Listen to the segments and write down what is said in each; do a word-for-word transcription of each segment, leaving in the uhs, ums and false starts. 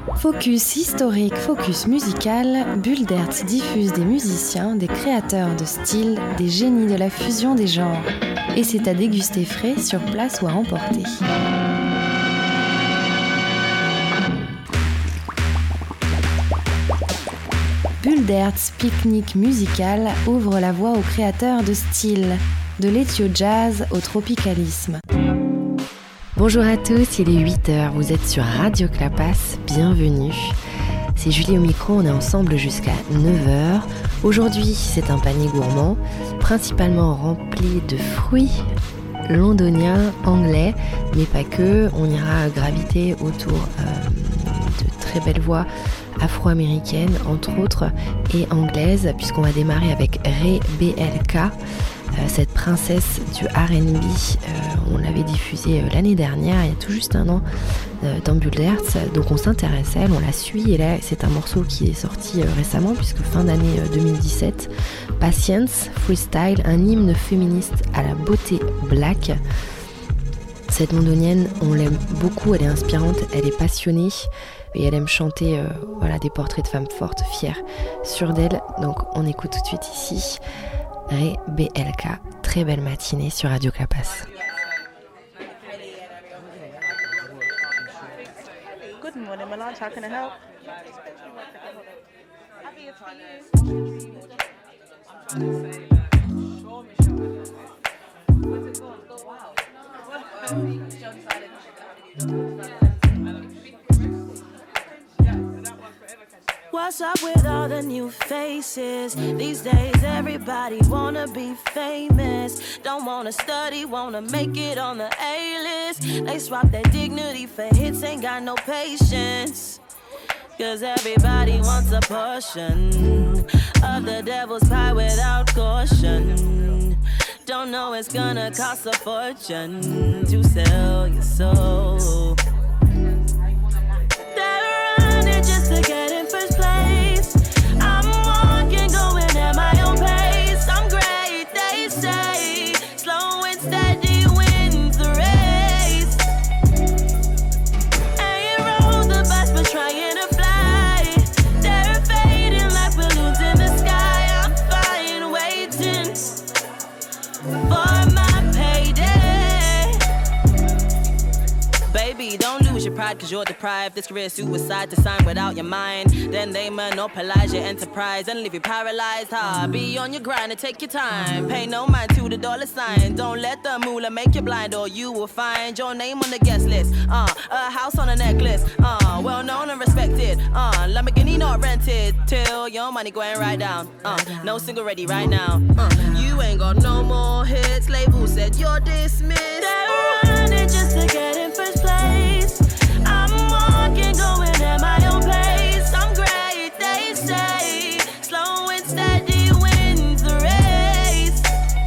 Focus historique, focus musical, Bulle d'Hertz diffuse des musiciens, des créateurs de style, des génies de la fusion des genres. Et c'est à déguster frais, sur place ou à emporter. Bulle d'Hertz pique-nique musical ouvre la voie aux créateurs de style, de l'éthio-jazz au tropicalisme. Bonjour à tous, il est huit heures, vous êtes sur Radio Clapas, bienvenue. C'est Julie au micro, on est ensemble jusqu'à neuf heures. Aujourd'hui, c'est un panier gourmand, principalement rempli de fruits londoniens, anglais, mais pas que. On ira graviter autour euh, de très belles voix afro-américaines, entre autres, et anglaises, puisqu'on va démarrer avec Ray B L K. Euh, cette princesse du R and B, euh, on l'avait diffusée euh, l'année dernière, il y a tout juste un an, euh, dans Bulle d'Hertz, donc on s'intéresse à elle, on la suit, et là c'est un morceau qui est sorti euh, récemment, puisque fin d'année euh, deux mille dix-sept, Patience, Freestyle, un hymne féministe à la beauté black. Cette londonienne, on l'aime beaucoup, elle est inspirante, elle est passionnée, et elle aime chanter euh, voilà, des portraits de femmes fortes, fières, sûres d'elle, donc on écoute tout de suite ici Ray B L K, très belle matinée sur Radio Clapas. Good morning, Melange. How can I help? What's up with all the new faces? These days everybody wanna be famous. Don't wanna study, wanna make it on the A-list. They swap their dignity for hits, ain't got no patience. Cause everybody wants a portion of the devil's pie without caution. Don't know it's gonna cost a fortune to sell your soul. They're running just to get in first place. I'm walking, going at my own pace. I'm great, they say. Slow and steady wins the race. Ain't rode the bus, but trying to fly. They're fading like balloons in the sky. I'm fine, waiting for my payday. Baby, don't lose your pride cause you're deprived. This career suicide to sign without your mind. Then they monopolize your enterprise and leave you paralyzed. Ha, be on your grind and take your time. Pay no mind to the dollar sign. Don't let the moolah make you blind or you will find your name on the guest list. Uh, a house on a necklace. Uh, well known and respected. Uh, Lamborghini not rented till your money going right down. Uh, no single ready right now. Uh, you ain't got no more hits. Label said you're dismissed. They're running just to get in first place. I'm walking, going at my own pace. I'm great, they say. Slow and steady wins the race.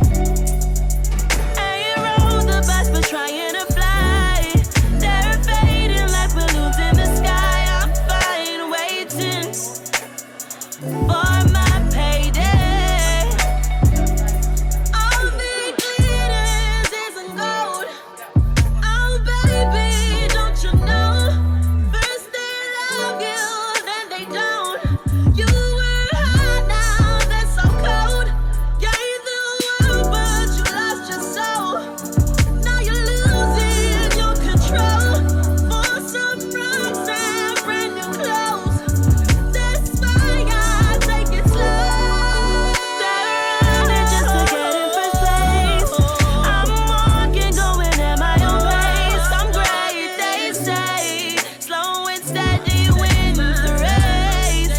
Ain't rode the bus, but trying to fly. They're fading like balloons in the sky. I'm fine, waiting for my payday. All the glitters isn't gold. Oh baby, don't you know? First they love you, then they don't. You were hot, now they're so cold. Gave the world, but you lost your soul. Now you're losing your control. For some rocks and brand new clothes. That's why I take it slow. They're running just to get in first place. I'm walking, going at my own pace. I'm great, they say. Slow and steady wins the race.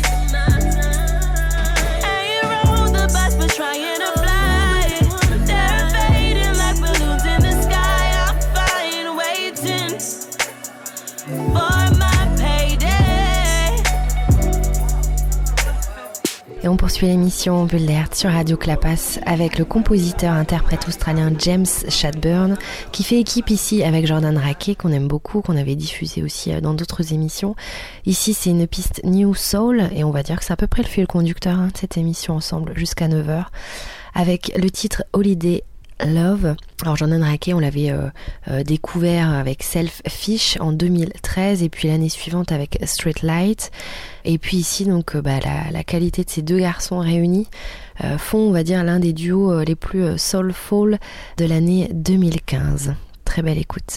Ain't rode the bus, but trying to fly. They're fading like balloons in the sky. I'm fine, waiting for my payday. Et on poursuit l'émission Bulle d'Hertz sur Radio Clapas avec le compositeur-interprète australien James Chadburn qui fait équipe ici avec Jordan Rakei qu'on aime beaucoup, qu'on avait diffusé aussi dans d'autres émissions. Ici c'est une piste New Soul et on va dire que c'est à peu près le fil conducteur hein, de cette émission ensemble jusqu'à neuf heures avec le titre Holiday Love. Alors Jordan Rakei, on l'avait euh, euh, découvert avec Selfish en deux mille treize et puis l'année suivante avec Street Light. Et puis ici, donc euh, bah, la, la qualité de ces deux garçons réunis euh, font, on va dire, l'un des duos euh, les plus euh, soulful de l'année deux mille quinze. Très belle écoute.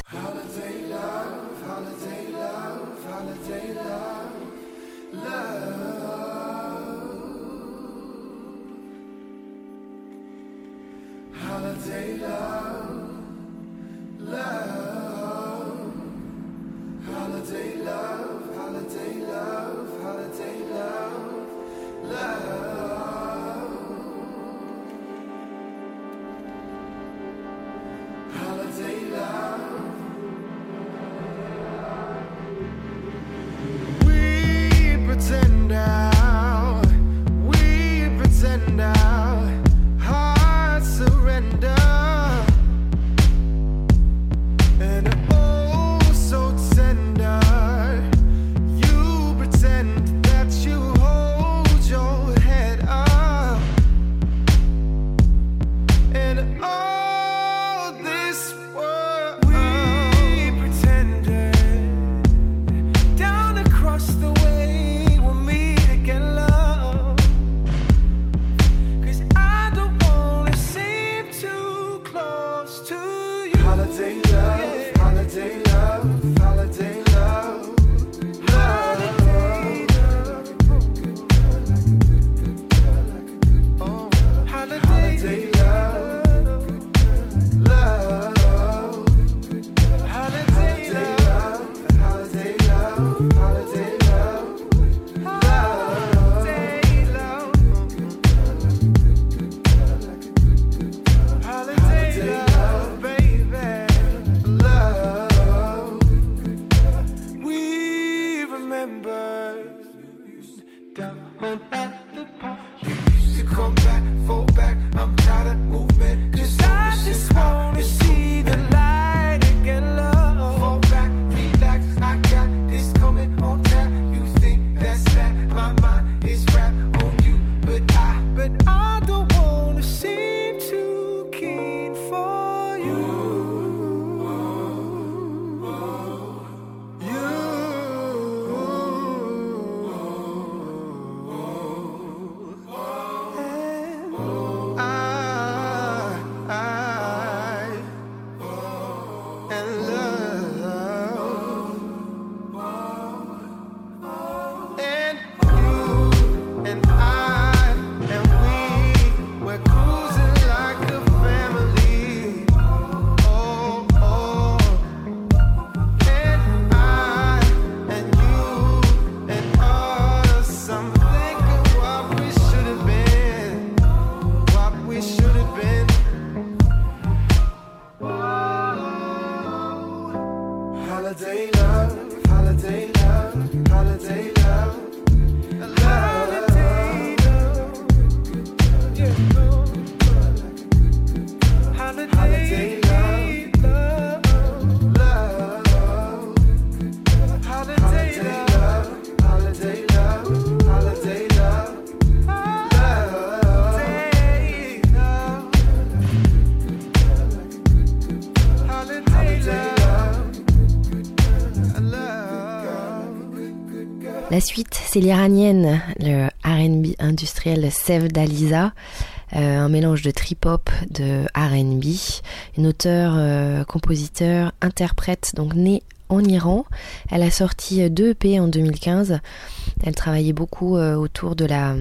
La suite, c'est l'iranienne, le R and B industriel Sevda Liza, euh, un mélange de trip-hop, de R and B, une auteure, euh, compositeur, interprète, donc née en Iran. Elle a sorti deux E P en deux mille quinze. Elle travaillait beaucoup euh, autour de la...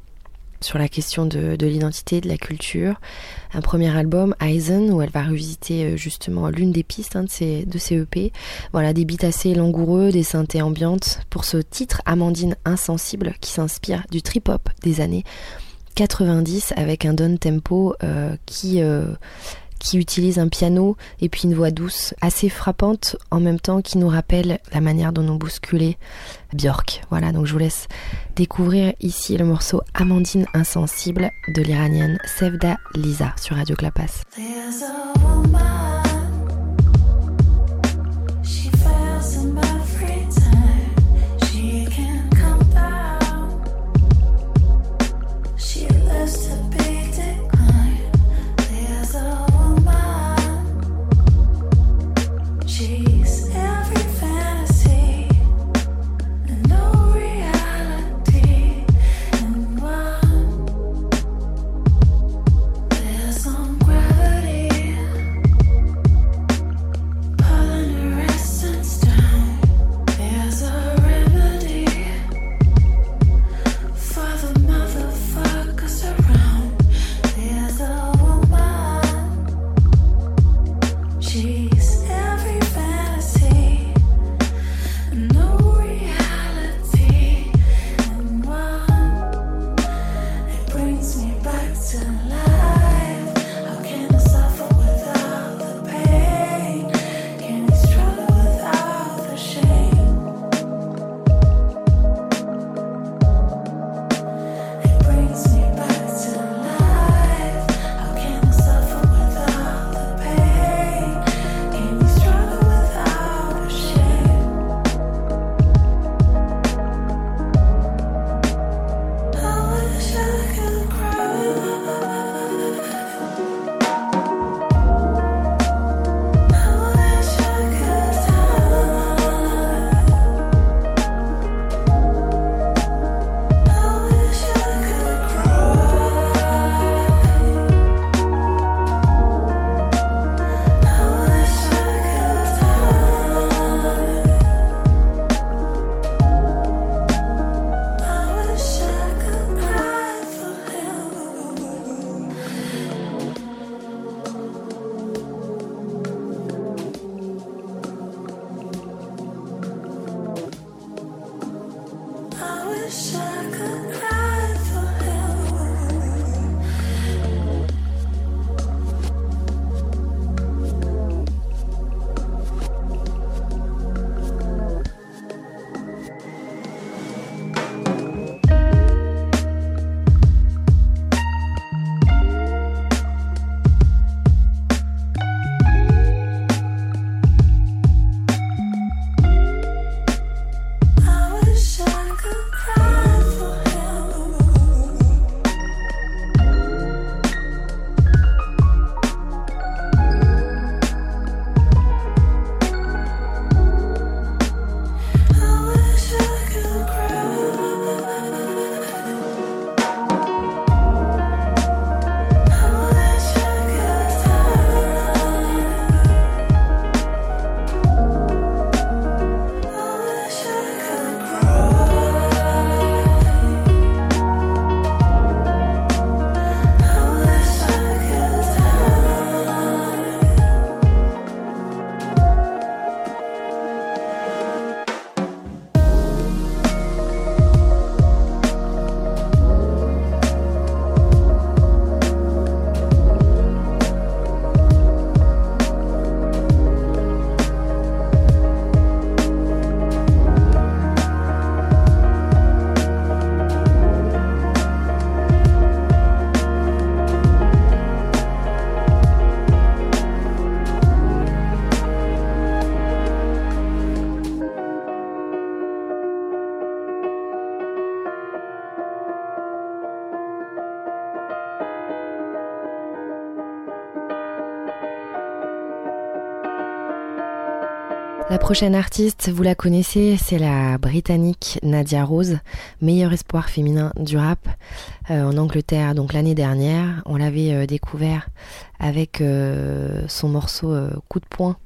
sur la question de, de l'identité, de la culture. Un premier album, Eisen, où elle va revisiter justement l'une des pistes hein, de, ces, de ces E P. Voilà, des beats assez langoureux, des synthés ambiantes. Pour ce titre, Amandine Insensible, qui s'inspire du trip-hop des années quatre-vingt-dix, avec un down tempo euh, qui... Euh, qui utilise un piano et puis une voix douce assez frappante en même temps qui nous rappelle la manière dont on bousculait Björk. Voilà, donc je vous laisse découvrir ici le morceau Amandine Insensible de l'iranienne Sevda Liza sur Radio Clapas. There's a woman La prochaine artiste, vous la connaissez, c'est la britannique Nadia Rose, meilleur espoir féminin du rap euh, en Angleterre. Donc l'année dernière, on l'avait euh, découvert avec euh, son morceau euh, Coup de poing,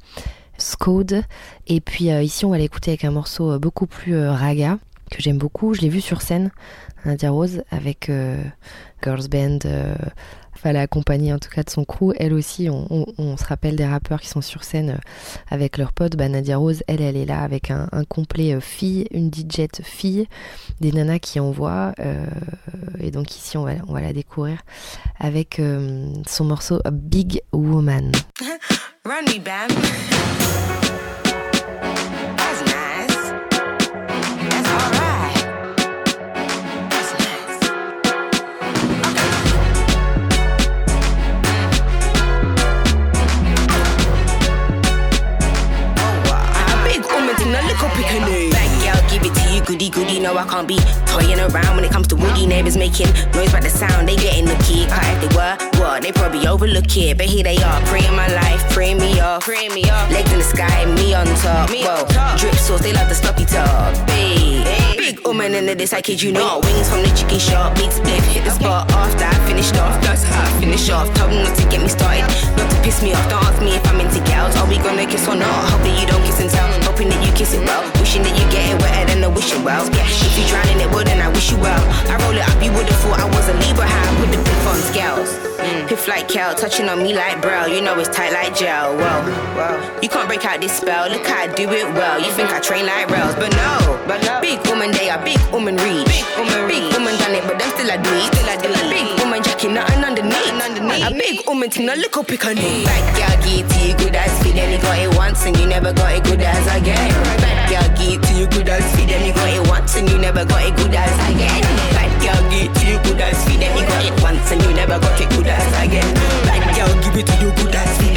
Scode. Et puis euh, ici, on va l'écouter avec un morceau euh, beaucoup plus euh, raga, que j'aime beaucoup. Je l'ai vu sur scène, Nadia Rose, avec euh, Girls Band. Euh, Elle a accompagné en tout cas de son crew. Elle aussi, on, on, on se rappelle des rappeurs qui sont sur scène avec leurs potes. Bah, Nadia Rose, elle, elle est là avec un, un complet euh, fille, une D J fille, des nanas qui envoient. Euh, et donc ici, on va, on va la découvrir avec euh, son morceau Big Woman. Run me, bam. That's nice. That's all right. That's nice. A little pickaninny. Back, y'all, give it to you, goody goody. No, I can't be toying around when it comes to woody. Neighbors making noise by the sound, they getting the key. Cause if they were, what, they probably overlook it. But here they are, praying my life, praying me off, praying me off. Legs in the sky, me on top. Me Whoa, on top. Drip sauce, they love the sloppy top. Big, hey. Big woman into this, I kid you not. Wings from the chicken shop, big split, hit the spot after I finished off. That's how I finish off. Told them not to get me started, not to piss me off. Don't ask me if I'm into gals. Are we gonna kiss or not? Hope that you don't kiss and tell. Hoping that you kiss it well. Wishing that you get it wetter than the wishing wells. Yeah, if you drowning it, well then I wish you well. I roll it up, you would've thought I was a Libra. How I put the piff on scales. Mm. Piff like Kel, touching on me like bro. You know it's tight like gel. Whoa, whoa. You can't break out this spell. Look how I do it well. You think I train like rails, but no. But no. Big woman, they are big woman reach. Big woman, big woman done it, but them still I do it. Still I do it. Big woman jacking nothing underneath. underneath. A big woman thing, a little pick on it. Back y'all get to you good as feed, and you got it once and you never got it good as again. Back y'all get to you good as feed, and you got it once and you never got it good as again. Back y'all get to you good as feed, and you got it once and you never got it good as again. Back y'all give it to you good as feed,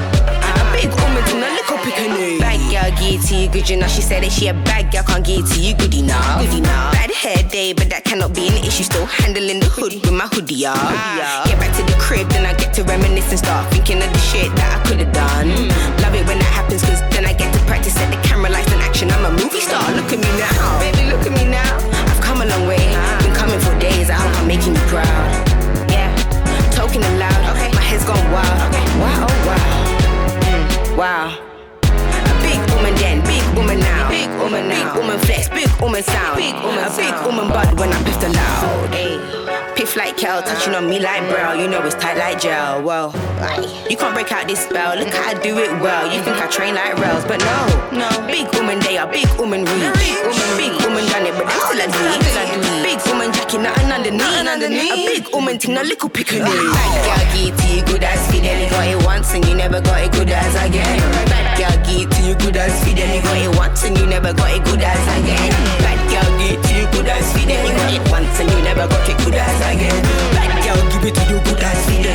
a big woman thing, a little pick on it. Back y'all get to you good, you know she said that she a bag, y'all can't get to you good enough. Good enough. Bad hair day, but that cannot be an issue. Still handling the hood with my hoodie up. Ah. Get back to the crib, then I get to reminisce and start thinking of the shit that I could've done. Mm. Love it when that happens, cause then I get to practice at the camera lights in action. I'm a movie star, look at me now. Baby, look at me now. I've come a long way, ah. Been coming for days, I hope I'm making you proud. Yeah, talking aloud, okay. My head's gone wild, okay. Wow, oh wow. Mm. Wow. Big woman then, big woman now. Big woman now. Big woman flex, big woman sound. Big woman, a big woman bud when I piff the loud. Ay. Piff like Kel, touching on me like bro. You know it's tight like gel. Well, you can't break out this spell. Look how I do it well. You think I train like rails, but no, no. Big woman, they are big woman reach. Big woman, big woman done it, but they still a do it. Big woman jacking nothing underneath. A big woman thing, a little pickle. Bad girl get to you good as feed. Then you got it once and you never got it good as again. Bad girl get to you good as feed. Then you got it once and you never got it good as again. Bad girl get to you good as feed. Then you got it once and you never got it good as again. Bad girl give it to you good as feed.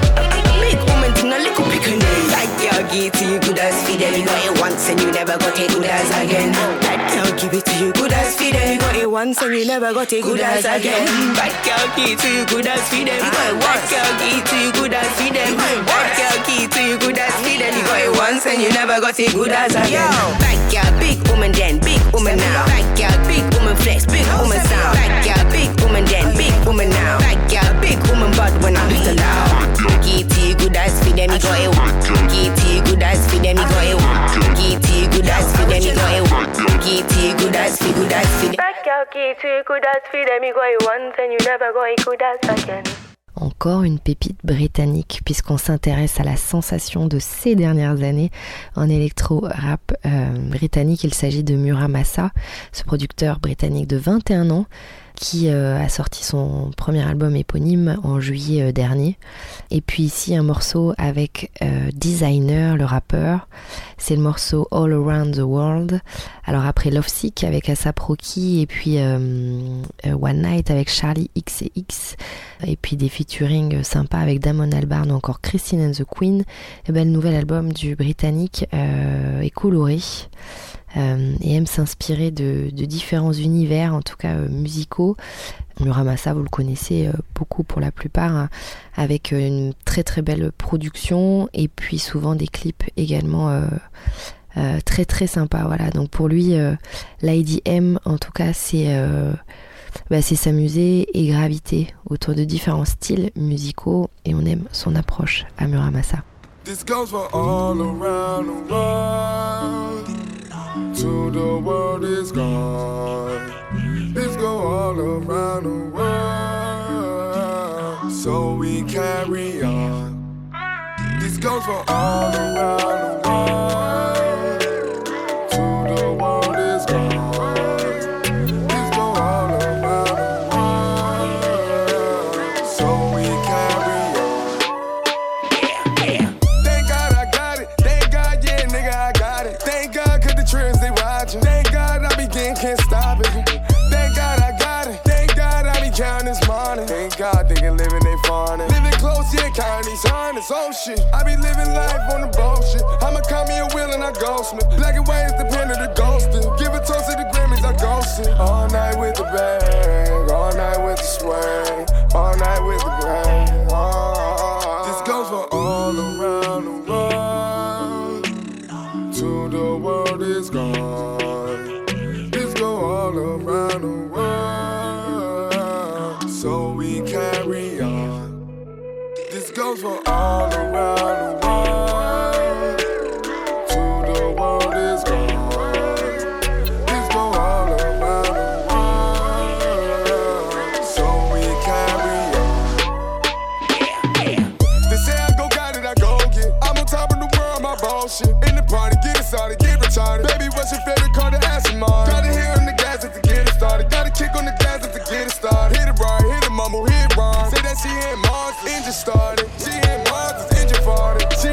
Big woman thing, a little pickle. Bad girl get to you good as feed. Then you got it once and you never got it good as again. Bad girl give it to you good as feed. Then you got it once and you never got it good as again. Bad girl give to you good as feed. Then you got it once. Bad girl give to you good as feed. Then bad girl give to you good as feed. Then you got it once and you never got it good as again. Bad girl, big woman then, big woman now. Bad girl, big woman flex, big woman sound. Bad girl, big woman then, big woman now. Bad girl, big woman bud when I'm with the loud. Give to you good as feed. Then you got it. Give to you good as feed. Then you got it. Give to you good as feed. Then you got it. Give to you good as feed, good as feed. Bad girl, give to you good as feed. Then you got it once and you never got it good as again. Encore une pépite britannique, puisqu'on s'intéresse à la sensation de ces dernières années en électro-rap euh, britannique. Il s'agit de Muramasa, ce producteur britannique de vingt et un ans qui euh, a sorti son premier album éponyme en juillet euh, dernier. Et puis ici un morceau avec euh, Designer, le rappeur. C'est le morceau All Around the World. Alors après Lovesick avec A$AP Rocky et puis euh, euh, One Night avec Charlie X C X et puis des featuring sympas avec Damon Albarn ou encore Christine and the Queen, et ben le nouvel album du Britannique euh, est coloré euh, et aime s'inspirer de, de différents univers, en tout cas euh, musicaux. Muramasa, vous le connaissez euh, beaucoup pour la plupart, hein, avec euh, une très très belle production et puis souvent des clips également euh, euh, très très sympas. Voilà, donc pour lui, euh, l'I D M en tout cas c'est euh, bah, c'est s'amuser et graviter autour de différents styles musicaux et on aime son approche à Muramasa. This goes for all around the world, to the world is gone. This go all around the world, so we carry on. This goes for all around the world, to the world is gone. This go all around the world, so we carry on. Thank God I got it. Thank God, yeah, nigga, I got it. Thank God, cause the trends they watching. Thank God I begin, can't stop it. Thank God I got it. Thank God I be counting this money. Thank God they can live in they fawning. Living close, yeah, counting these hundreds. Oh shit, I be living life on the bullshit. I'ma call me a wheel and I ghostman. Black and white is the pen of the ghosting. Give a toast to the Grammys, I ghosting. All night with the bag, all night with the swag, all night with the bag. Oh, this goes for all around the world, to the world is gone. This go all around the world, so we carry on. This goes for all around the world, to the world is gone. This go all around the world, so we carry on. They say I go got it, I go get. I'm on top of the world, my bullshit. In the party, get it started, get retarded. Baby, what's your favorite car to ask him on? Gotta hear on the gas to get it started. Gotta kick on the gas to get it started. Hit it right, hit it mumble, hit it wrong. Say that she ain't Mars, engine started. She ain't Mars, engine farted. She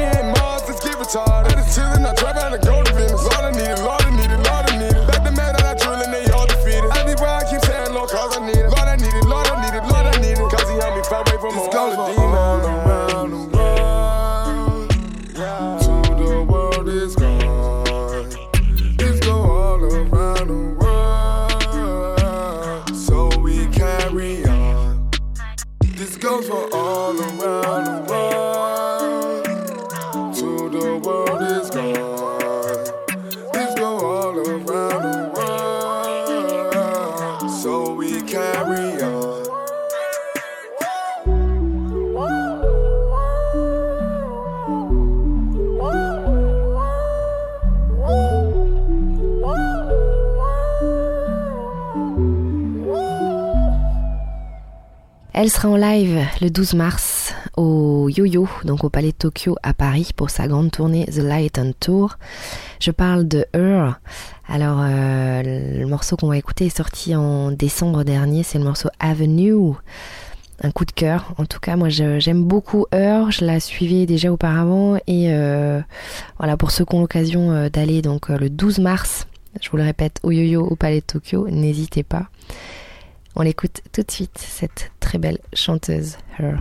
Elle sera en live le douze mars au Yo-Yo, donc au Palais de Tokyo à Paris pour sa grande tournée The Light on Tour. Je parle de Her. Alors euh, le morceau qu'on va écouter est sorti en décembre dernier, c'est le morceau Avenue. Un coup de cœur. En tout cas, moi je, j'aime beaucoup Her. Je la suivais déjà auparavant et euh, voilà, pour ceux qui ont l'occasion euh, d'aller donc euh, le douze mars, je vous le répète, au Yo-Yo au Palais de Tokyo, n'hésitez pas. On l'écoute tout de suite, cette très belle chanteuse Her.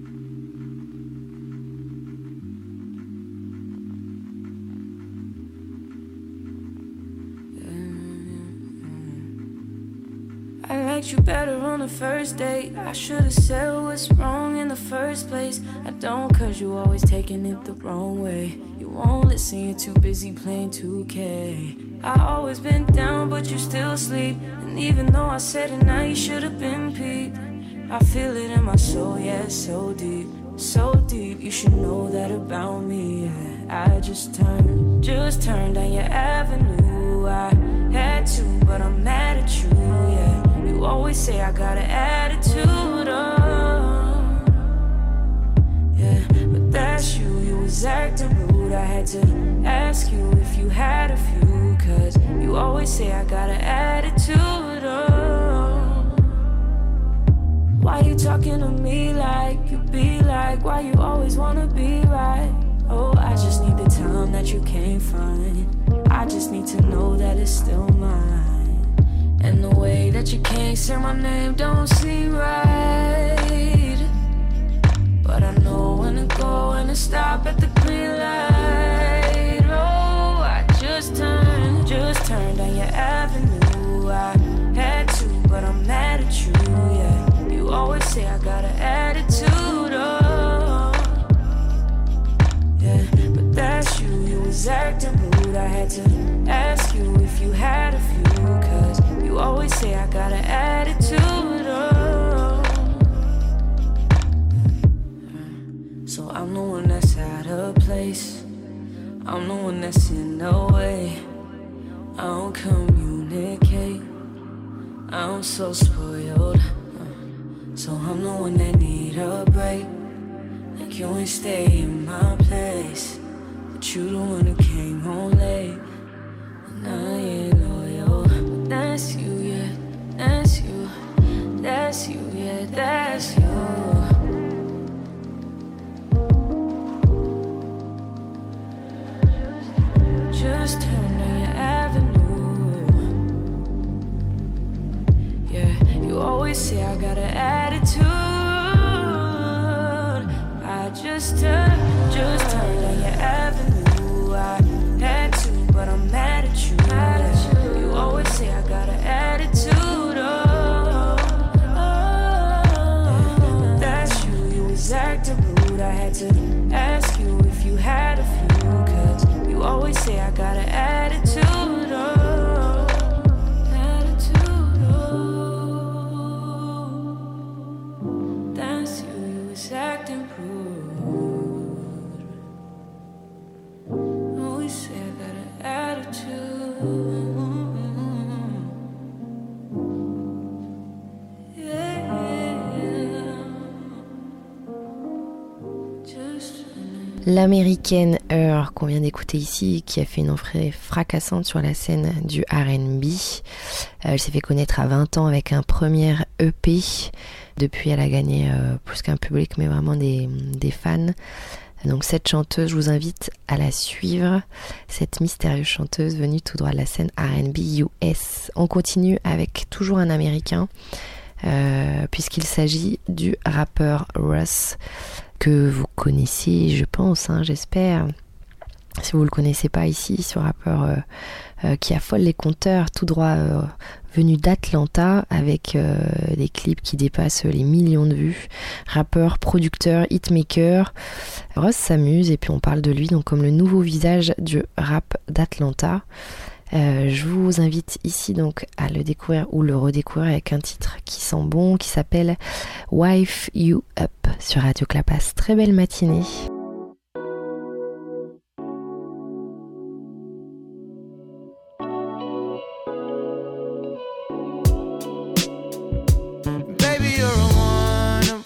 I liked you better on the first date. I should've said what's wrong in the first place. I don't, cause you always taking it the wrong way. You won't listen, you're too busy playing two K. I always been down, but you still sleep. And even though I said it now, you should've been peeped. I feel it in my soul, yeah, so deep, so deep. You should know that about me, yeah. I just turned, just turned down your avenue. I had to, but I'm mad at you, yeah. You always say I got an attitude, oh, yeah. But that's you, you was acting rude. I had to ask you if you had a few, cause you always say I got an attitude, oh. Why you talking to me like you be like? Why you always wanna be right? Oh, I just need the time that you can't find. I just need to know that it's still mine. And the way that you can't say my name don't seem right. But I know when to go and to stop at the green light. Oh, I just turned, just turned down your avenue. I had to, but I'm mad at you, yeah. You always say I got an attitude, oh, yeah. But that's you, you was acting rude. I had to ask you if you had a few, cause you always say I got an attitude, oh. So I'm the one that's out of place. I'm the one that's in the way. I don't communicate. I'm so spoiled. So I'm the one that need a break. Like you ain't stay in my place, but you the one who came home late. And I ain't loyal. But that's you, yeah, that's you. That's you, yeah, that's you. Just turn down your avenue. Yeah, you always say I got an attitude. I just turned, just turned down your avenue. I had to, but I'm mad at you. Mad at you. You always say I got an attitude. Oh, oh, but that's you. You was acting rude. I had to ask you if you had a few, cause you always say I got an attitude, oh, attitude, oh. That's you, you was acting rude. Always say I got an attitude. L'américaine Her qu'on vient d'écouter ici, qui a fait une entrée fracassante sur la scène du R and B. Elle s'est fait connaître à vingt ans avec un premier E P. Depuis, elle a gagné euh, plus qu'un public, mais vraiment des, des fans. Donc cette chanteuse, je vous invite à la suivre, cette mystérieuse chanteuse venue tout droit de la scène R and B U S. On continue avec toujours un Américain, euh, puisqu'il s'agit du rappeur Russ, que vous connaissez, je pense, hein, j'espère. Si vous ne le connaissez pas ici, ce rappeur euh, euh, qui affole les compteurs, tout droit euh, venu d'Atlanta, avec euh, des clips qui dépassent les millions de vues. Rappeur, producteur, hitmaker. Russ s'amuse et puis on parle de lui donc comme le nouveau visage du rap d'Atlanta. Euh, je vous invite ici donc à le découvrir ou le redécouvrir avec un titre qui sent bon, qui s'appelle Wife You Up sur Radio Clapas. Très belle matinée. Baby, you're a one of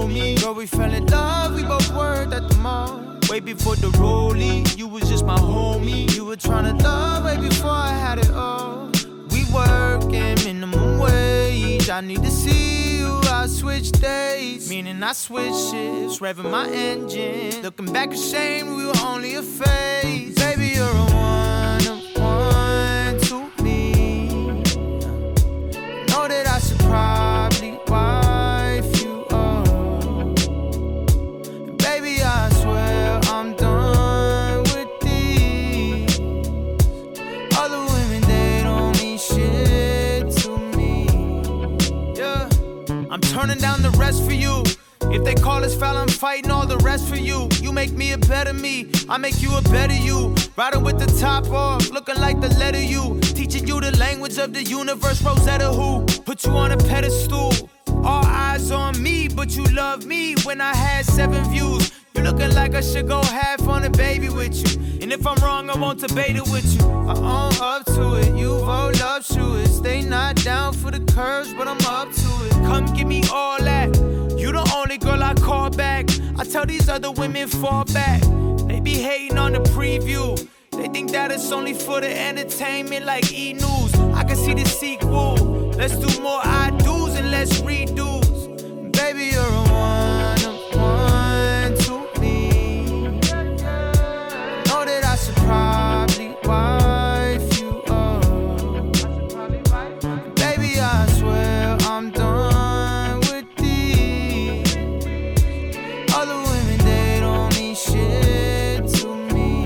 me. Girl, we fell in love, we both worked at the mall. Way before the rollie, you was just my homie. You were tryna love way before I had it all. We working minimum wage. I need to see you, I switch days. Meaning I switch shifts, revving my engine. Looking back ashamed, we were only a phase. Baby, you're a one of one to me. Know that I should probably wife you up. And baby, I swear I'm done with these. Other women, they don't mean shit to me. Yeah, I'm turning down the rest for you. If they call us foul, I'm fighting all the rest for you. You make me a better me, I make you a better you. Riding with the top off, looking like the letter U. Teaching you the language of the universe, Rosetta who put you on a pedestal. All eyes on me, but you love me when I had seven views. You looking like I should go half on a baby with you. And if I'm wrong, I won't debate it with you. I own up to it, you roll up, shoot it. Stay not down for the curves, but I'm up to it. Come give me all that. You the only girl I call back. I tell these other women fall back. They be hating on the preview. They think that it's only for the entertainment like E! News. I can see the sequel. Let's do more I do's and less redos. Baby, you're a one of one to me. Know that I should probably wife you up. Baby, I swear I'm done with these. Other women, they don't mean shit to me.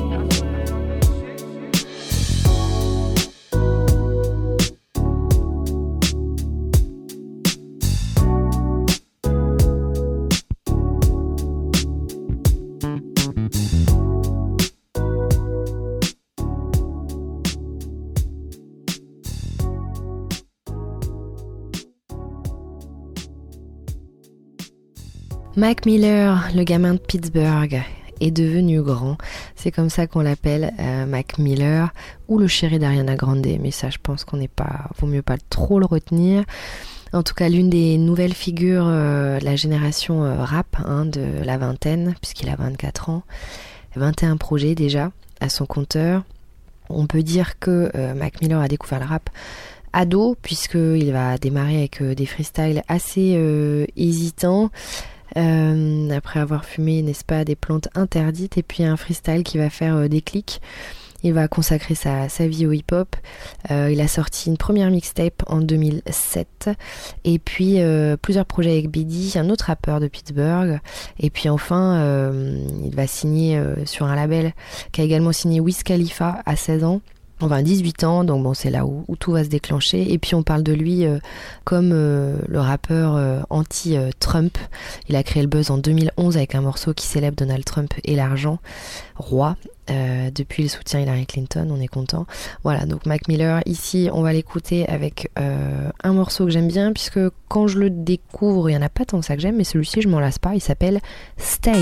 Mac Miller, le gamin de Pittsburgh, est devenu grand. C'est comme ça qu'on l'appelle, euh, Mac Miller, ou le chéri d'Ariana Grande. Mais ça, je pense qu'on n'est pas, vaut mieux pas trop le retenir. En tout cas, l'une des nouvelles figures euh, de la génération euh, rap, hein, de la vingtaine, puisqu'il a vingt-quatre ans. vingt et un projets déjà à son compteur. On peut dire que euh, Mac Miller a découvert le rap ado, puisqu'il va démarrer avec euh, des freestyles assez euh, hésitants. Euh, après avoir fumé, n'est-ce pas, des plantes interdites, et puis un freestyle qui va faire euh, des clics. Il va consacrer sa, sa vie au hip-hop. Euh, il a sorti une première mixtape en deux mille sept, et puis euh, plusieurs projets avec B D, un autre rappeur de Pittsburgh, et puis enfin euh, il va signer euh, sur un label qui a également signé Wiz Khalifa à seize ans. Enfin dix-huit ans, donc bon, c'est là où, où tout va se déclencher. Et puis on parle de lui euh, comme euh, le rappeur euh, anti-Trump. Il a créé le buzz en deux mille onze avec un morceau qui célèbre Donald Trump et l'argent roi. Euh, depuis, il soutient Hillary Clinton, on est content. Voilà, donc Mac Miller, ici, on va l'écouter avec euh, un morceau que j'aime bien, puisque quand je le découvre, il n'y en a pas tant que ça que j'aime, mais celui-ci, je m'en lasse pas, il s'appelle Stay.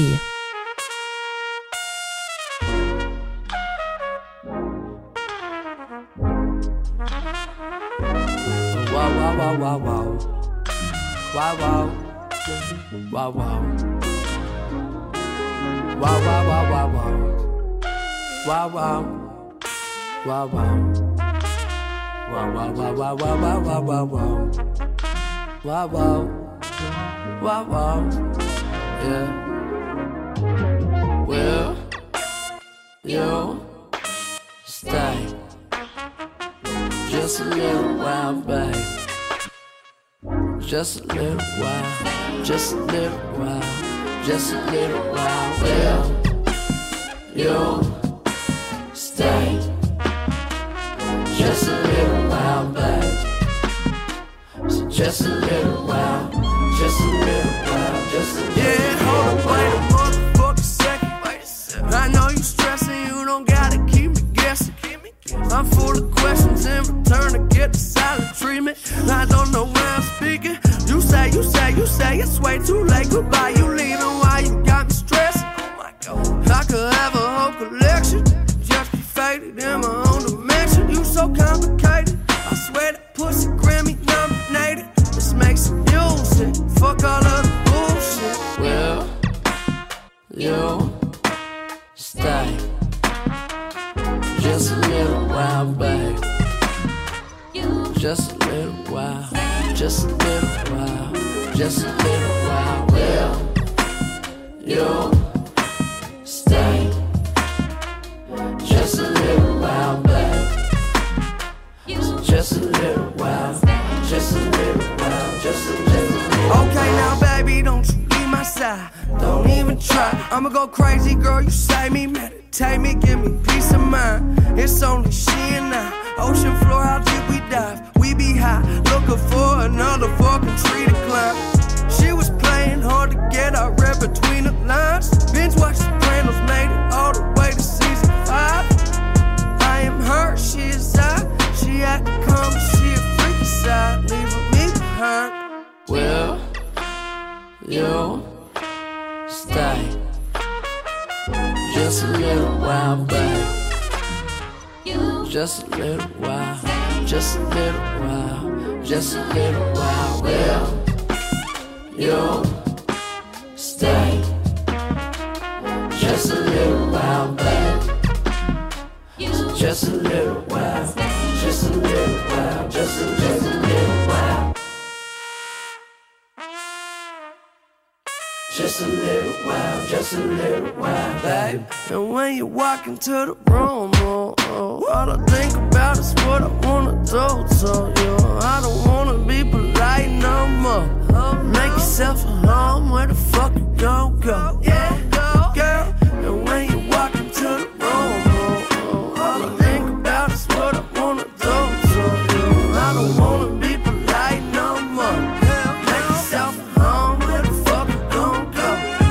Wow, wow, wow. Wow, wow. Wow, wow. Wow, wow, wow, wow, wow. Wow, wow. Wow, wow. Wow, wow, wow, wow, wow, wow, wow, wow. Wow, wow. Wow, wow. Yeah. Will you stay just a little while, babe? Just a little while, just a little while, just a little while. Will you stay? Just a little while, babe. So just a little while, just a little while, just a little while. Yeah, hold up, wait a motherfucking second. I know you stressing, you don't gotta keep me guessing. I'm full of questions in return to get the silent treatment. I don't know where I'm speaking. You say, you say, you say it's way too late. Goodbye, you leaving, why you got me stressing? Oh my God. I could have a whole collection, just be faded in my own dimension. You so complicated, I swear that pussy Grammy nominated. This makes some music, fuck all of the bullshit. you stay just a little while, babe. Just a little while, just a little while, just a little while. Will you stay just a little while, babe? Just a little while, just a little while, just a little while. Okay now, baby, don't you leave my side. Don't even try. I'ma go crazy, girl. You save me, meditate me, give me peace of mind. It's only she and I. Ocean floor, how deep we dive? We be high, looking for another fucking tree to climb. She was playing hard to get. I read between the lines. Binge watch Sopranos, made it all the way to season five. I am her, she is I. She had to come, she a freaky side, leaving me behind. Will you stay just a little while, babe? Just a little while, just a little while, just a little while. Will you stay just a little while, babe? Just a little while, just a little while, just a, just a little while. Just a little while, just a little while, babe. And when you walk into the room, oh, oh, all I think about is what I wanna do to you. I don't wanna be polite no more. Make yourself a home, where the fuck you gon' go? Yeah, girl. And when you walk into the room, oh, oh, all I think about is what I wanna do to you. I don't wanna be polite no more. Make yourself a home, where the fuck you gon' go?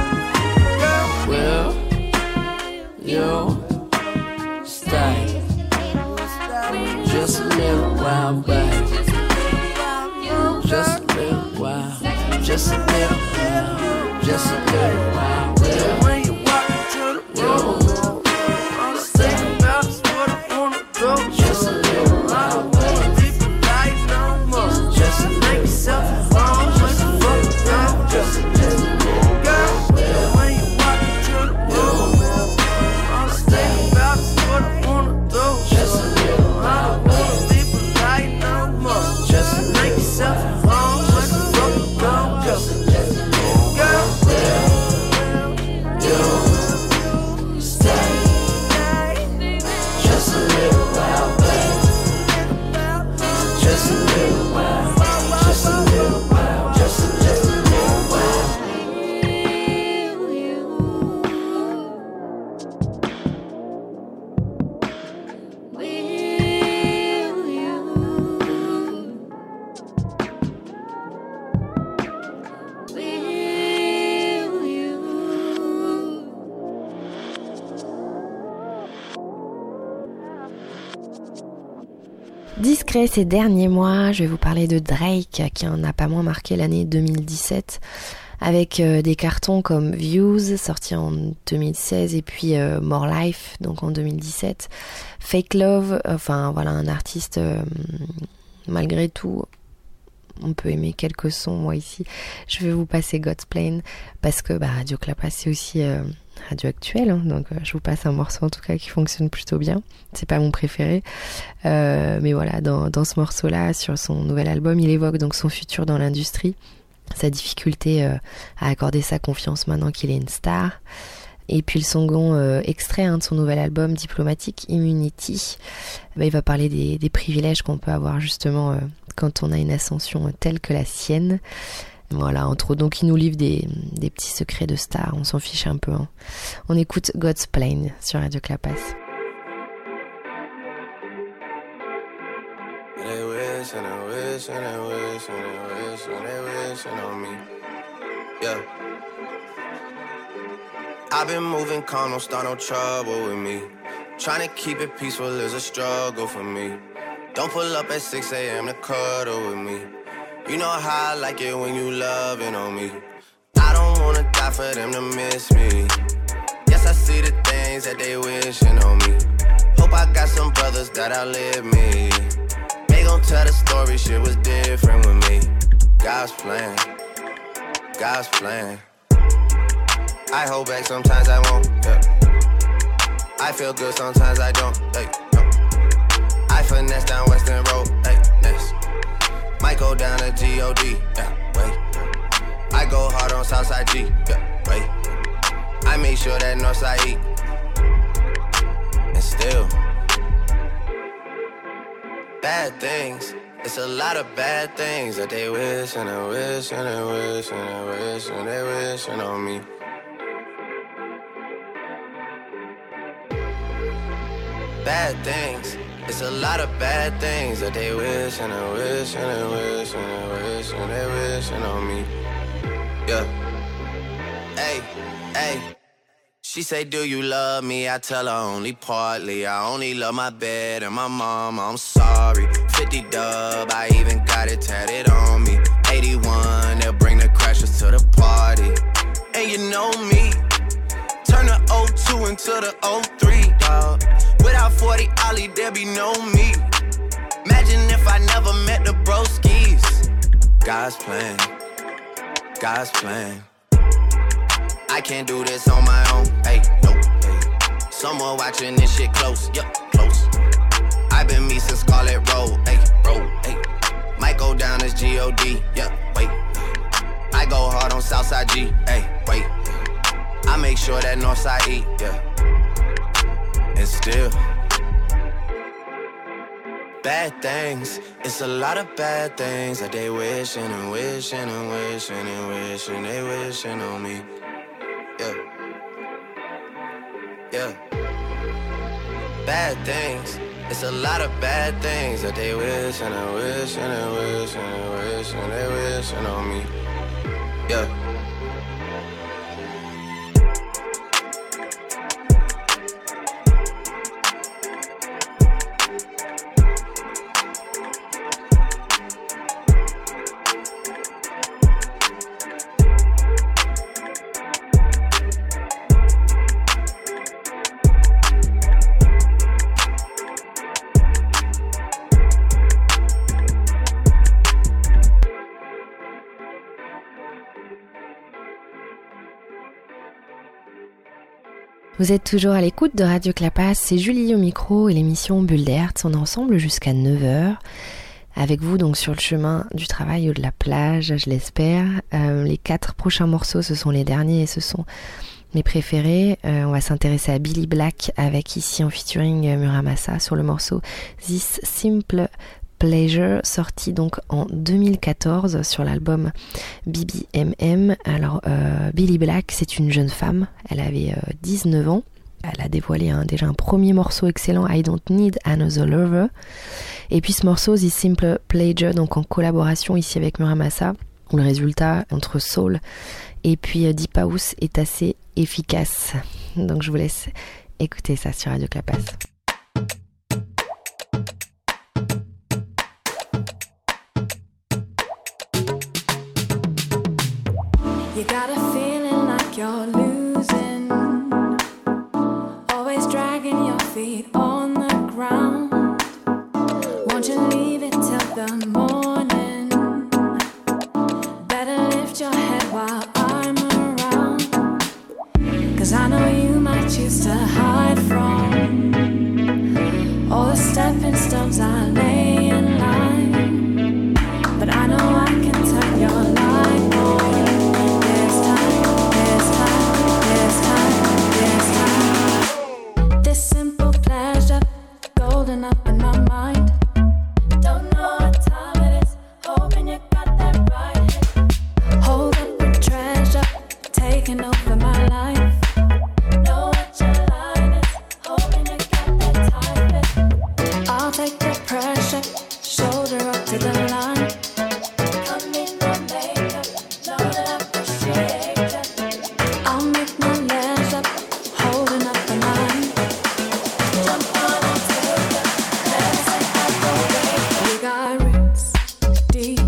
Will you stay just a little while, babe? Just a little while, just a little while, just a little while. Will when you walk into the room, all I think about is what I wanna do. just a little I while, don't wanna be polite no more. just a Make little yourself while, a home, where the fuck you gon' go? just a little Girl, when you walk into the room, all I think about is what I wanna do. just a little I don't wanna be polite no more. just a Make yourself a home, where the fuck you gon' go? Girl, you stay just a little while, babe. Just a little while, just a little while, just a, just a little while. Discret ces derniers mois, je vais vous parler de Drake qui en a pas moins marqué l'année deux mille dix-sept avec euh, des cartons comme Views sorti en deux mille seize et puis euh, More Life donc en deux mille dix-sept, Fake Love, enfin voilà un artiste euh, malgré tout. On peut aimer quelques sons, moi ici je vais vous passer God's Plan parce que bah, Radio Clapas c'est aussi euh, radio actuelle, hein, donc euh, je vous passe un morceau en tout cas qui fonctionne plutôt bien. C'est pas mon préféré, euh, mais voilà, dans, dans ce morceau-là, sur son nouvel album, il évoque donc son futur dans l'industrie, sa difficulté euh, à accorder sa confiance maintenant qu'il est une star. Et puis le second euh, extrait hein, de son nouvel album Diplomatic Immunity, bah, il va parler des, des privilèges qu'on peut avoir justement euh, quand on a une ascension telle que la sienne. Voilà, entre autres, donc il nous livre des, des petits secrets de star, on s'en fiche un peu. Hein. On écoute God's Plan sur Radio Clapas. They wish and they wish and they wish and they wish and they wishing on me. Yeah. I've been moving calm, don't start no trouble with me. Trying to keep it peaceful is a struggle for me. Don't pull up at six a.m. to cuddle with me. You know how I like it when you loving on me. I don't wanna die for them to miss me. Yes, I see the things that they wishing on me. Hope I got some brothers that outlive me. They gon' tell the story, shit was different with me. God's plan, God's plan. I hold back, sometimes I won't, yeah. I feel good, sometimes I don't, hey, no. I finesse down Western Road, hey, next. Might go down to G O D, yeah, wait. I go hard on Southside G, yeah, wait. I make sure that Northside eat. And still, bad things. It's a lot of bad things that they wish and they wish and they wish and they wish and they wishing on me. Bad things. It's a lot of bad things that they wish and they wish and they wish and they wish and they wishing on me. Yeah. Hey, hey. She say, do you love me? I tell her only partly. I only love my bed and my mama, I'm sorry. fifty dub, I even got it tatted on me. eighty-one, they'll bring the crashers to the party. And you know me, turn the oh two into the oh three, dawg. Without forty Ollie, there be no me. Imagine if I never met the broskies. God's plan, God's plan. I can't do this on my own, hey, nope, hey. Someone watching this shit close, yup, close. I've been me since Scarlet Road, hey, road, hey. Might go down as G O D, yup, wait. I go hard on Southside G, hey, wait. I make sure that Northside eat, yeah. And still, bad things. It's a lot of bad things that they wishing and wishing and wishing and wishing they wishing on me. Yeah, yeah. Bad things. It's a lot of bad things that they wish and they wish and they wish and they wish and they wishing on me. Yeah. Vous êtes toujours à l'écoute de Radio Clapas, c'est Julie au micro et l'émission Bulle d'Hertz. On est ensemble jusqu'à neuf heures avec vous donc sur le chemin du travail ou de la plage, je l'espère. Euh, les quatre prochains morceaux, ce sont les derniers et ce sont mes préférés. Euh, on va s'intéresser à Billy Black avec ici en featuring euh, Muramasa sur le morceau This Simple Pleasure, sorti donc en deux mille quatorze sur l'album B B M M. Alors euh, Billy Black, c'est une jeune femme, elle avait euh, dix-neuf ans. Elle a dévoilé un, déjà un premier morceau excellent, I Don't Need Another Lover. Et puis ce morceau, This Simple Pleasure, donc en collaboration ici avec Muramasa, où le résultat entre soul et puis euh, deep house est assez efficace. Donc je vous laisse écouter ça sur Radio Clapas. You got a feeling like you're losing, always dragging your feet on the ground. Won't you leave it till the morning? Better lift your head while I'm around, 'cause I know you might choose to hide from all the stepping stones I lay in line, but I know I can turn your life on. This simple pleasure, golden up in my mind. Don't know what time it is, hoping you got that right. Hold up with treasure, taking over my life. Know what your line is, hoping you got that type it. I'll take the pressure, shoulder up to the line. Come in my makeup, know that I appreciate you. I'll make my legs up, holding up the line. Jump on and take it, let's say I go away. We got roots deep.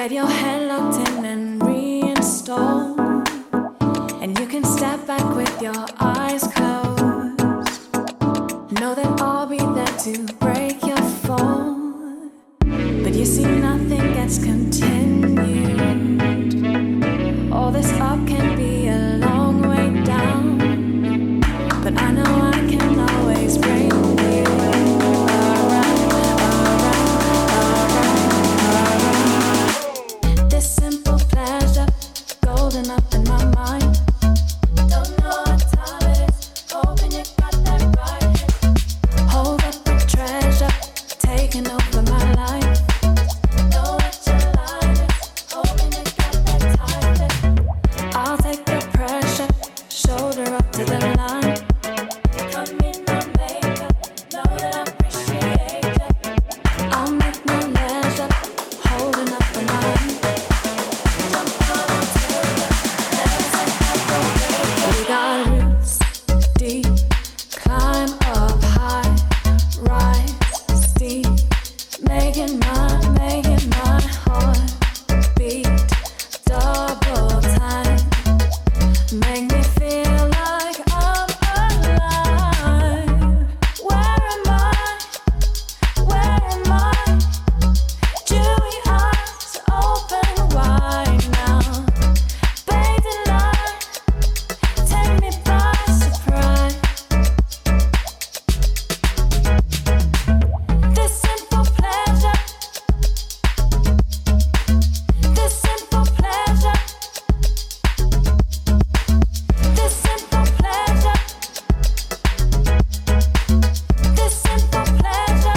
Get your head locked in and reinstalled, and you can step back with your eyes closed. Know that I'll be there to break your fall, but you see nothing gets continued. All this up can be a long way down, but I know I can always bring you around, around, around, around. This simple pleasure, golden up in my mind. Don't know what time it is, hoping you got that right. Hold up the treasure, taking over my life. Know what your line is, hoping you got that tight. I'll take the pressure, shoulder up to the line. Come in no makeup, know that I appreciate it. I'll make no leisure, holding up the line. Jump on into it, never say never. We got roots deep, climb up high, rise steep, making my, making my heart beat double time. Make me feel like I'm alive. Where am I? Where am I? Dewy eyes open wide now. Bathed in light, take me by surprise. This simple pleasure, this simple pleasure, this simple pleasure, this simple pleasure.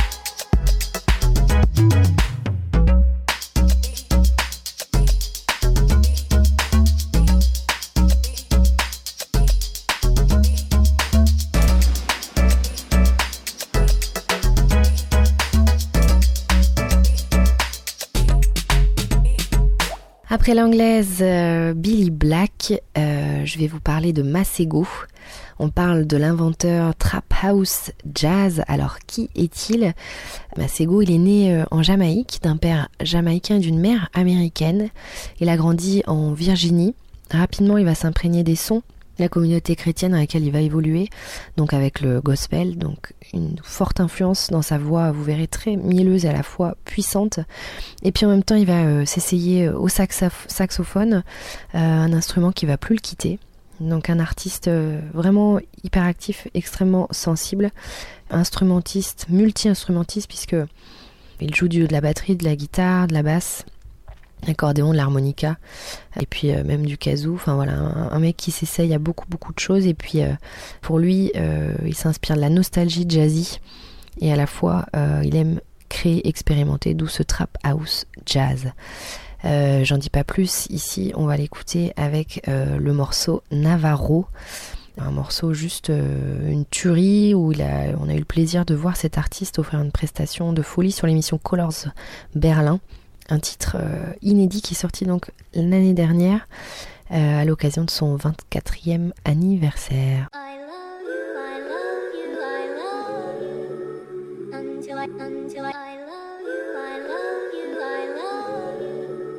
Après l'anglaise euh, Billy Black, euh, je vais vous parler de Masego. On parle de l'inventeur Trap House Jazz. Alors qui est-il ? Masego, il est né euh, en Jamaïque, d'un père jamaïcain et d'une mère américaine. Il a grandi en Virginie. Rapidement, il va s'imprégner des sons de la communauté chrétienne dans laquelle il va évoluer, donc avec le gospel, donc une forte influence dans sa voix, vous verrez, très mielleuse et à la fois puissante. Et puis en même temps, il va euh, s'essayer au saxoph- saxophone, euh, un instrument qui va plus le quitter. Donc un artiste euh, vraiment hyper actif, extrêmement sensible, instrumentiste, multi-instrumentiste, puisque il joue du, de la batterie, de la guitare, de la basse, l'accordéon, de l'harmonica, et puis euh, même du kazoo. Enfin voilà, un, un mec qui s'essaye à beaucoup beaucoup de choses. Et puis euh, pour lui, euh, il s'inspire de la nostalgie jazzy, et à la fois euh, il aime créer, expérimenter, d'où ce trap house jazz. Euh, j'en dis pas plus, ici on va l'écouter avec euh, le morceau Navarro, un morceau juste euh, une tuerie, où il a, on a eu le plaisir de voir cet artiste offrir une prestation de folie sur l'émission Colors Berlin, un titre euh, inédit qui est sorti donc l'année dernière euh, à l'occasion de son vingt-quatrième anniversaire. I love you, I love you, I love you. Until I, until I, I love you, I love you, I love you.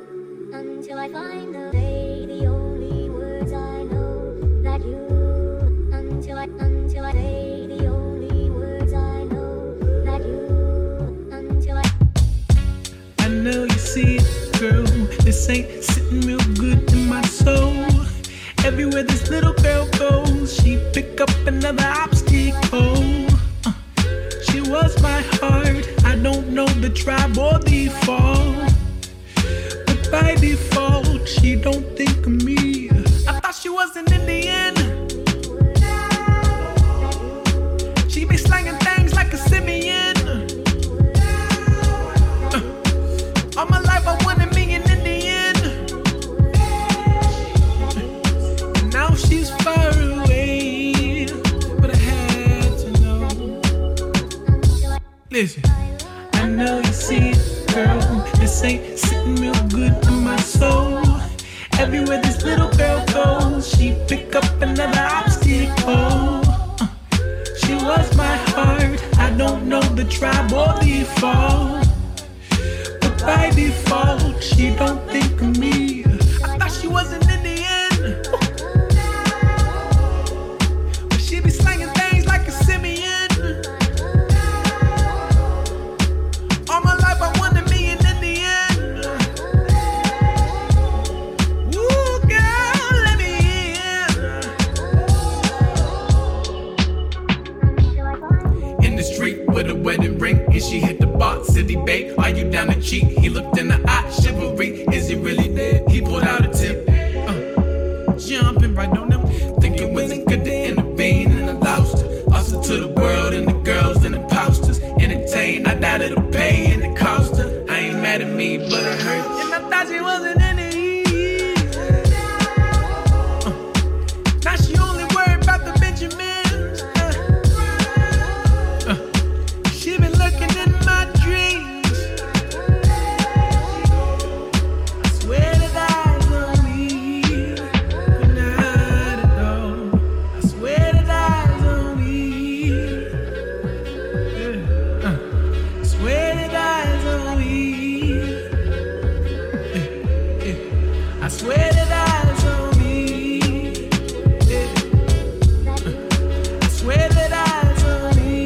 Until I find the day, the only words I know that you. Until I, until I say the only words I know that you. Until I. I know you see it, girl. This ain't sitting real good in my soul. Everywhere this little girl goes, she pick up another obstacle. Uh, she was my heart. I don't know the tribe or the fall, but by default, she don't think of me. I thought she was an Indian. She be slanging things like a Simeon. All my life I wanted me an Indian. Now she's far away, but I had to know. Listen, I know you see it, girl. This ain't sitting real good in my soul. Everywhere this little girl goes, she pick up another obstacle. Uh, she was my heart. I don't know the tribe or the fall, by default, she don't think of me. I thought she wasn't in the end, but she be slanging things like a simian. All my life I wanted me in the end. Ooh, girl, let me in. In the street with a wedding ring, and she hit the bar, city babe, are you down to cheat? He looked in the eye, chivalry, is he really dead? He pulled out a tip, uh, jumping right on them, thinking was it good to intervene, and I lost her, lost her to the world and the girls and imposters, entertained, I died of the pay and the cost her, I ain't mad at me, but it hurt, and I thought she wasn't in it. Uh, now she only worried about the Benjamins, uh, uh, she been looking in my dreams. I swear that eyes on me, couldn't hide it though. I swear that eyes on me, yeah. uh, I swear that eyes on me, yeah, yeah. I swear that eyes on me, yeah. uh, I swear that eyes on me.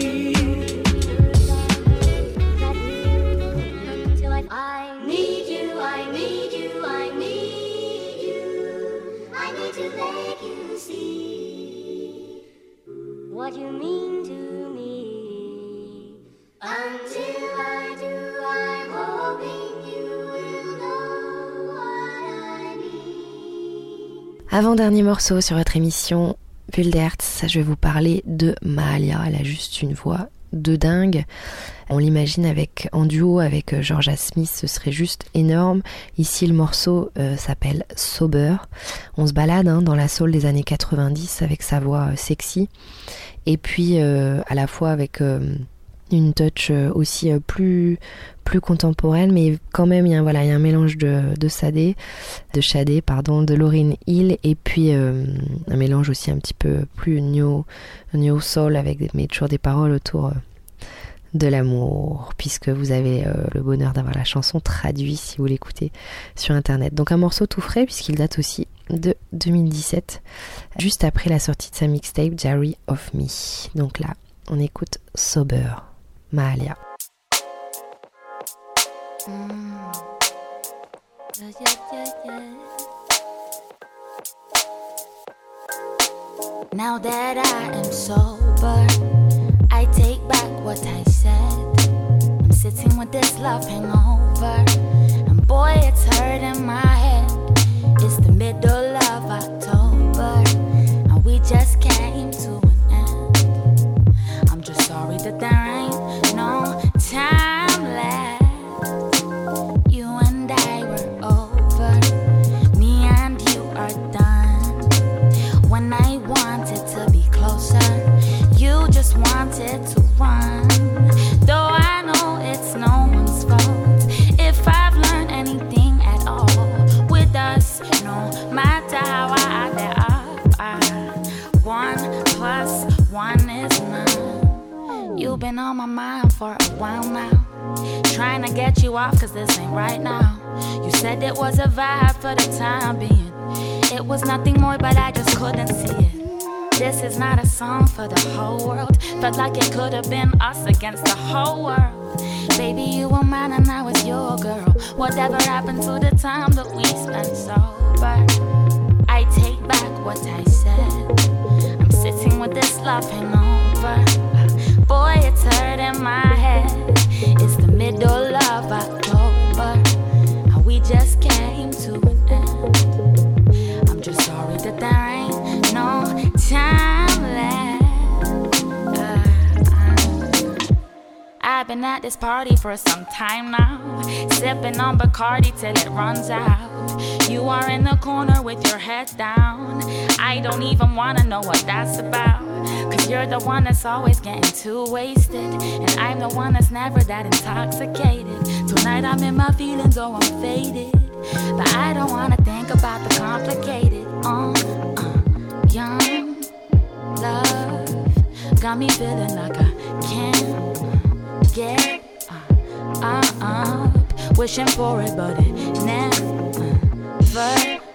I need you, I need you, I need you. I need to make you see what you mean to me. Until I do, I'm hoping you will know what I mean. Avant-dernier morceau sur votre émission Bulle d'Hertz, je vais vous parler de Mahalia. Elle a juste une voix de dingue. On l'imagine avec, en duo avec Georgia Smith, ce serait juste énorme. Ici, le morceau euh, s'appelle Sober. On se balade hein, dans la soul des années quatre-vingt-dix avec sa voix euh, sexy. Et puis, euh, à la fois avec euh, une touch euh, aussi euh, plus, plus contemporaine, mais quand même, il y a, voilà, il y a un mélange de, de Sade, de Sade, pardon, de Lauryn Hill, et puis euh, un mélange aussi un petit peu plus new, new soul, avec mais toujours des paroles autour... Euh, de l'amour, puisque vous avez euh, le bonheur d'avoir la chanson traduite si vous l'écoutez sur internet. Donc un morceau tout frais puisqu'il date aussi de deux mille dix-sept, juste après la sortie de sa mixtape Diary of Me. Donc là, on écoute Sober, Mahalia. Mm. Yeah, yeah, yeah, yeah. Now that I am sober, I take back what I said. I'm sitting with this love hangover, and boy, it's hurting my head. It's the middle of October, and we just came to an end. I'm just sorry that there ain't no time left. You and I were over, me and you are done. When I wanted to be closer, you just wanted to run. Though I know it's no one's fault, if I've learned anything at all with us, no matter how I add up, I, one plus one is none. You've been on my mind for a while now, trying to get you off cause this ain't right now. You said it was a vibe for the time being. It was nothing more but I just couldn't see it. This is not a song for the whole world. Felt like it could have been us against the whole world. Baby, you were mine and I was your girl. Whatever happened to the time that we spent sober? I take back what I said. I'm sitting with this love hangover. Boy, it's hurting my head. It's the middle of October, and we just came to an end. I'm just sorry that there ain't no time left. uh, uh. I've been at this party for some time now, sipping on Bacardi till it runs out. You are in the corner with your head down. I don't even wanna know what that's about, cause you're the one that's always getting too wasted, and I'm the one that's never that intoxicated. Tonight I'm in my feelings, oh I'm faded, but I don't wanna think about the complicated. uh, uh, Young love got me feeling like I can't get uh, uh, up wishing for it, but it never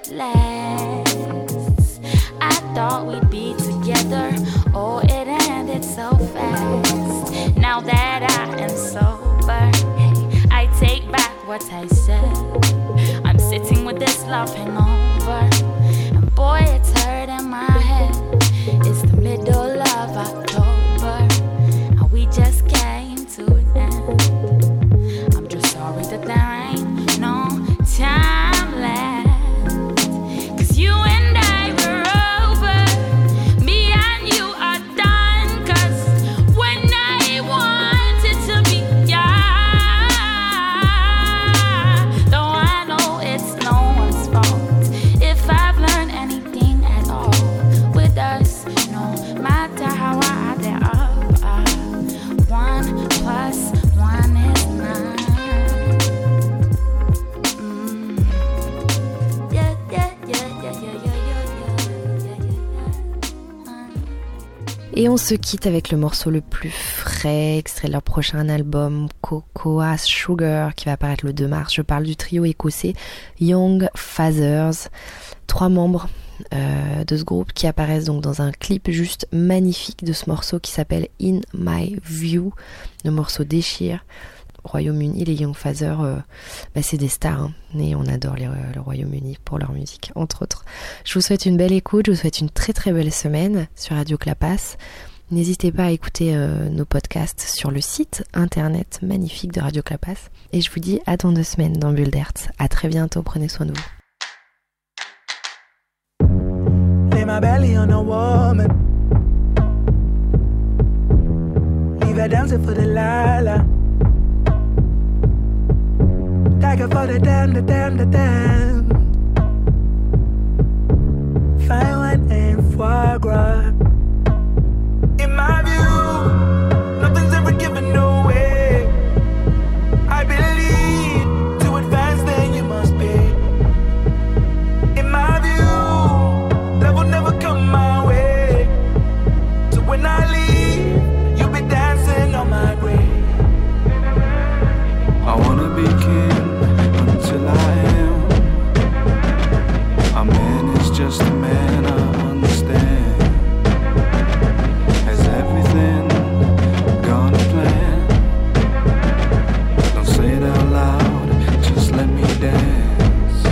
lasts. I thought we'd be together, oh, it ended so fast. Now that I am sober, hey, I take back what I said. I'm sitting with this love hangover, and boy, it's hurting my head. It's the middle of October, and we just came to an end. I'm just sorry that there ain't no time left. Cause you and I were over, me and you are done. Cause when I wanted to be yeah, though I know it's no one's fault. If I've learned anything at all with us, no matter how I add it up, uh, one plus one is nine. Mm. Yeah, yeah, yeah, yeah, yeah, yeah, yeah, yeah, yeah, yeah. Et on se quitte avec le morceau le plus frais, extrait de leur prochain album Cocoa Sugar qui va apparaître le deux mars. Je parle du trio écossais Young Fathers, trois membres euh, de ce groupe qui apparaissent donc dans un clip juste magnifique de ce morceau qui s'appelle In My View. Le morceau déchire. Au Royaume-Uni, les Young Fathers, euh, bah c'est des stars, hein, et on adore les, le Royaume-Uni pour leur musique, entre autres. Je vous souhaite une belle écoute, je vous souhaite une très très belle semaine sur Radio Clapas. N'hésitez pas à écouter euh, nos podcasts sur le site internet magnifique de Radio Clapas. Et je vous dis à dans deux semaines dans Bulle d'Hertz. À très bientôt, prenez soin de vous. Lay my belly on a woman. Leave her dancing for the lala. Take her for the damn, the damn, the damn. Fine wine and foie gras. In my view, nothing's ever given away. I believe to advance, then you must pay. In my view, love will never come my way. So when I leave, you'll be dancing on my grave. I wanna be king until I am. A man is just a man, I understand. Has everything gone to plan? Don't say it out loud, just let me dance.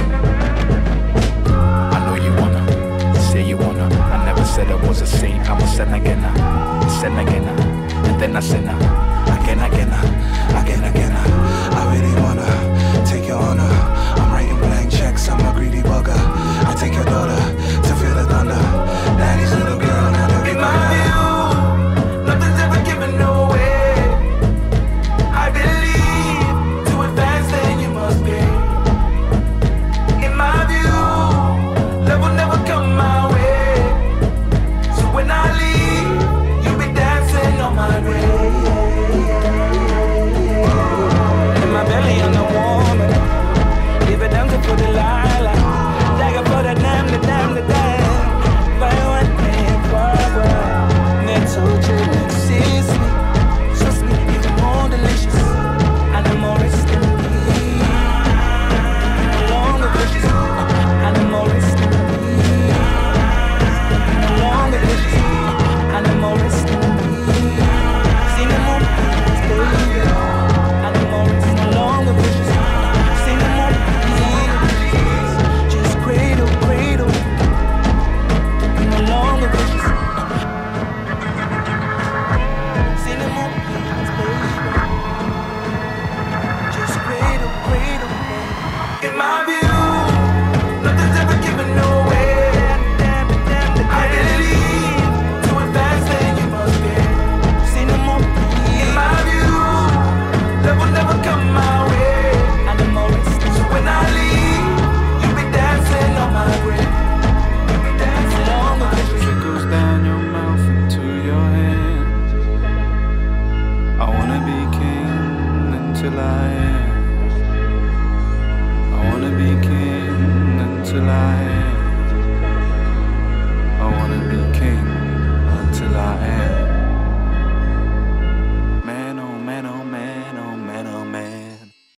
I know you wanna, say you wanna. I never said I was a saint, I'm a sin again, a sin again, and then I sin again, again, again, again. I really wanna take your honor. I'm writing blank checks, I'm a greedy bugger. I take your daughter to feel the thunder. Daddy's little girl, now to be my view. Nothing's ever given away. I believe to advance, then you must pay. In my view, love will never come my way. So when I leave, you'll be dancing on my grave. In my belly, I'm a woman. Leave it dancing for the lilac.